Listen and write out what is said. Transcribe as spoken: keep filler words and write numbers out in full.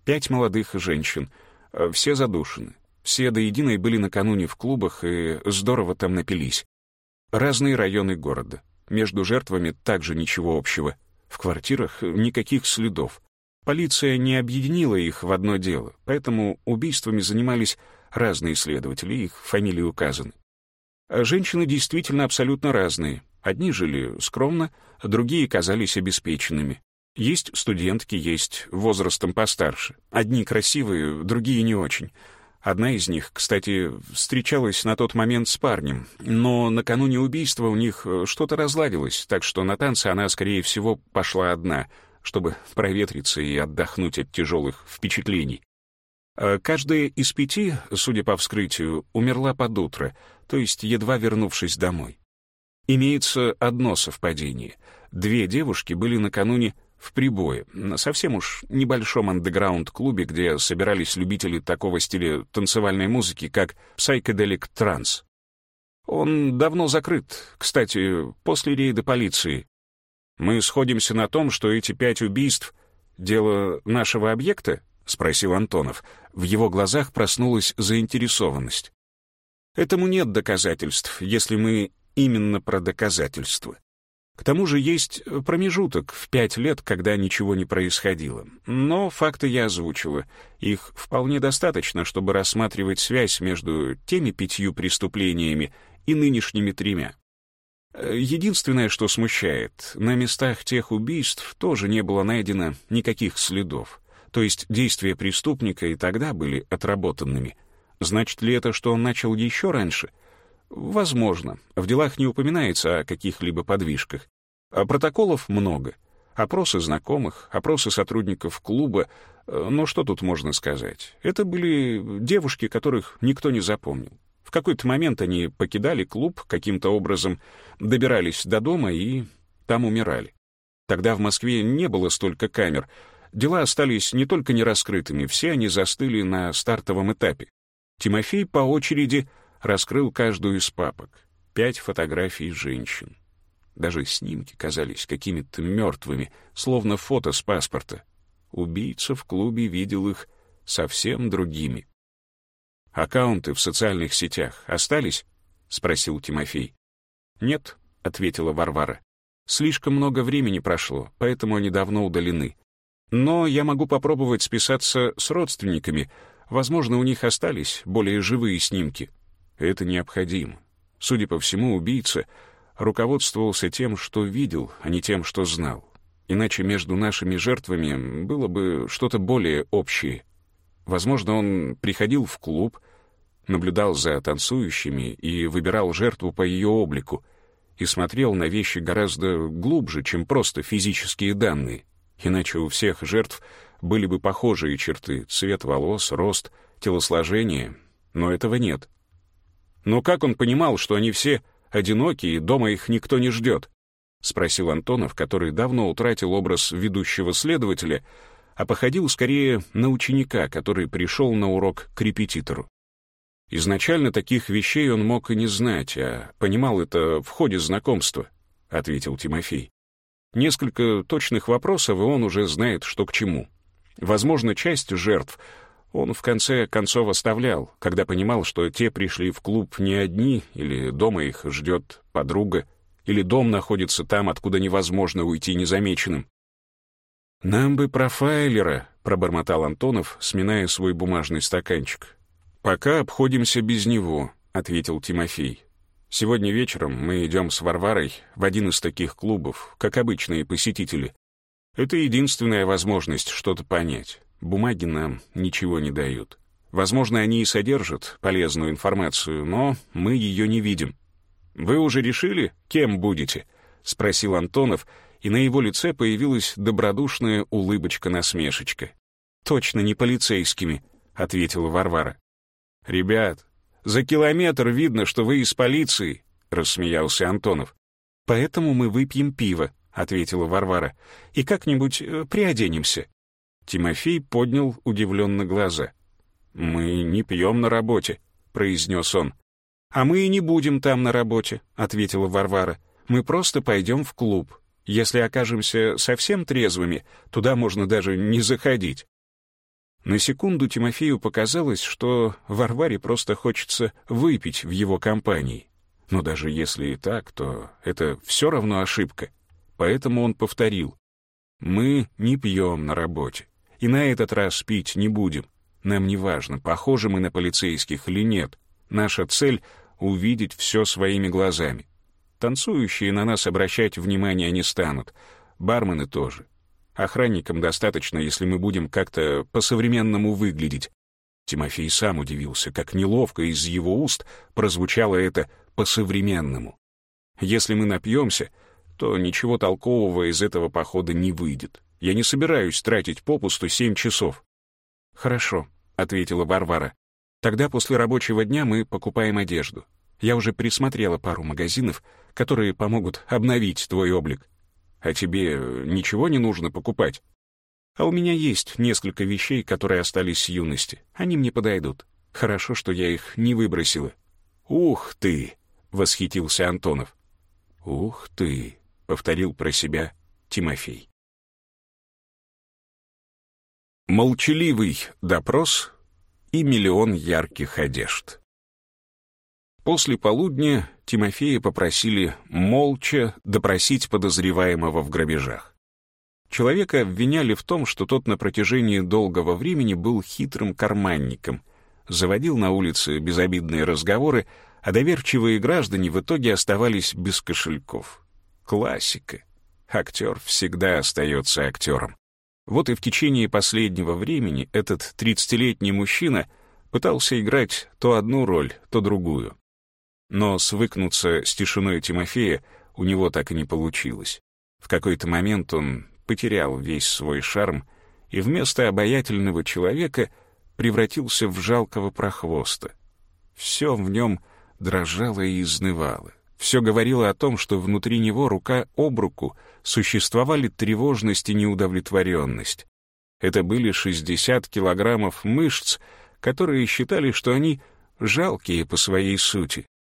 Пять молодых женщин. Все задушены. Все до единой были накануне в клубах и здорово там напились. Разные районы города. Между жертвами также ничего общего. В квартирах никаких следов. Полиция не объединила их в одно дело, поэтому убийствами занимались разные следователи, их фамилии указаны. А женщины действительно абсолютно разные. Одни жили скромно, другие казались обеспеченными. Есть студентки, есть возрастом постарше. Одни красивые, другие не очень. Одна из них, кстати, встречалась на тот момент с парнем, но накануне убийства у них что-то разладилось, так что на танцы она, скорее всего, пошла одна, чтобы проветриться и отдохнуть от тяжелых впечатлений. Каждая из пяти, судя по вскрытию, умерла под утро, то есть едва вернувшись домой. Имеется одно совпадение. Две девушки были накануне в прибое, на совсем уж небольшом андеграунд-клубе, где собирались любители такого стиля танцевальной музыки, как psychedelic trance. Он давно закрыт, кстати, после рейда полиции. «Мы сходимся на том, что эти пять убийств — дело нашего объекта?» — спросил Антонов. В его глазах проснулась заинтересованность. «Этому нет доказательств, если мы именно про доказательства. К тому же есть промежуток в пять лет, когда ничего не происходило. Но факты я озвучила. Их вполне достаточно, чтобы рассматривать связь между теми пятью преступлениями и нынешними тремя. Единственное, что смущает, на местах тех убийств тоже не было найдено никаких следов. То есть действия преступника и тогда были отработанными. Значит ли это, что он начал еще раньше? Возможно. В делах не упоминается о каких-либо подвижках. А протоколов много. Опросы знакомых, опросы сотрудников клуба. Но что тут можно сказать? Это были девушки, которых никто не запомнил. В какой-то момент они покидали клуб, каким-то образом добирались до дома и там умирали. Тогда в Москве не было столько камер. Дела остались не только нераскрытыми, все они застыли на стартовом этапе. Тимофей по очереди раскрыл каждую из папок. Пять фотографий женщин. Даже снимки казались какими-то мертвыми, словно фото с паспорта. Убийца в клубе видел их совсем другими. «Аккаунты в социальных сетях остались?» — спросил Тимофей. «Нет», — ответила Варвара. «Слишком много времени прошло, поэтому они давно удалены. Но я могу попробовать списаться с родственниками. Возможно, у них остались более живые снимки. Это необходимо. Судя по всему, убийца руководствовался тем, что видел, а не тем, что знал. Иначе между нашими жертвами было бы что-то более общее. Возможно, он приходил в клуб, наблюдал за танцующими и выбирал жертву по ее облику и смотрел на вещи гораздо глубже, чем просто физические данные. Иначе у всех жертв были бы похожие черты: цвет волос, рост, телосложение, но этого нет. «Но как он понимал, что они все одиноки и дома их никто не ждет?» — спросил Антонов, который давно утратил образ ведущего следователя, а походил скорее на ученика, который пришел на урок к репетитору. «Изначально таких вещей он мог и не знать, а понимал это в ходе знакомства», — ответил Тимофей. «Несколько точных вопросов, и он уже знает, что к чему. Возможно, часть жертв он в конце концов оставлял, когда понимал, что те пришли в клуб не одни, или дома их ждет подруга, или дом находится там, откуда невозможно уйти незамеченным». «Нам бы профайлера», — пробормотал Антонов, сминая свой бумажный стаканчик. «Пока обходимся без него», — ответил Тимофей. «Сегодня вечером мы идем с Варварой в один из таких клубов, как обычные посетители. Это единственная возможность что-то понять. Бумаги нам ничего не дают. Возможно, они и содержат полезную информацию, но мы ее не видим». «Вы уже решили, кем будете?» — спросил Антонов, и на его лице появилась добродушная улыбочка-насмешечка. «Точно не полицейскими», — ответила Варвара. «Ребят, за километр видно, что вы из полиции», — рассмеялся Антонов. «Поэтому мы выпьем пиво», — ответила Варвара, «и как-нибудь э, приоденемся». Тимофей поднял удивленно глаза. «Мы не пьем на работе», — произнес он. «А мы и не будем там на работе», — ответила Варвара. «Мы просто пойдем в клуб. Если окажемся совсем трезвыми, туда можно даже не заходить». На секунду Тимофею показалось, что Варваре просто хочется выпить в его компании. Но даже если и так, то это все равно ошибка. Поэтому он повторил: «Мы не пьем на работе. И на этот раз пить не будем. Нам не важно, похожи мы на полицейских или нет. Наша цель — увидеть все своими глазами. Танцующие на нас обращать внимание не станут. Бармены тоже. Охранникам достаточно, если мы будем как-то по-современному выглядеть». Тимофей сам удивился, как неловко из его уст прозвучало это «по-современному». «Если мы напьемся, то ничего толкового из этого похода не выйдет. Я не собираюсь тратить попусту семь часов». «Хорошо», — ответила Варвара. «Тогда после рабочего дня мы покупаем одежду. Я уже присмотрела пару магазинов, которые помогут обновить твой облик. А тебе ничего не нужно покупать? А у меня есть несколько вещей, которые остались с юности. Они мне подойдут. Хорошо, что я их не выбросила». «Ух ты!» — восхитился Антонов. «Ух ты!» — повторил про себя Тимофей. Молчаливый допрос и миллион ярких одежд. После полудня Тимофея попросили молча допросить подозреваемого в грабежах. Человека обвиняли в том, что тот на протяжении долгого времени был хитрым карманником, заводил на улице безобидные разговоры, а доверчивые граждане в итоге оставались без кошельков. Классика. Актер всегда остается актером. Вот и в течение последнего времени этот тридцатилетний мужчина пытался играть то одну роль, то другую. Но свыкнуться с тишиной Тимофея у него так и не получилось. В какой-то момент он потерял весь свой шарм и вместо обаятельного человека превратился в жалкого прохвоста. Все в нем дрожало и изнывало. Все говорило о том, что внутри него рука об руку существовали тревожность и неудовлетворенность. Это были шестьдесят килограммов мышц, которые считали, что они жалкие по своей сути.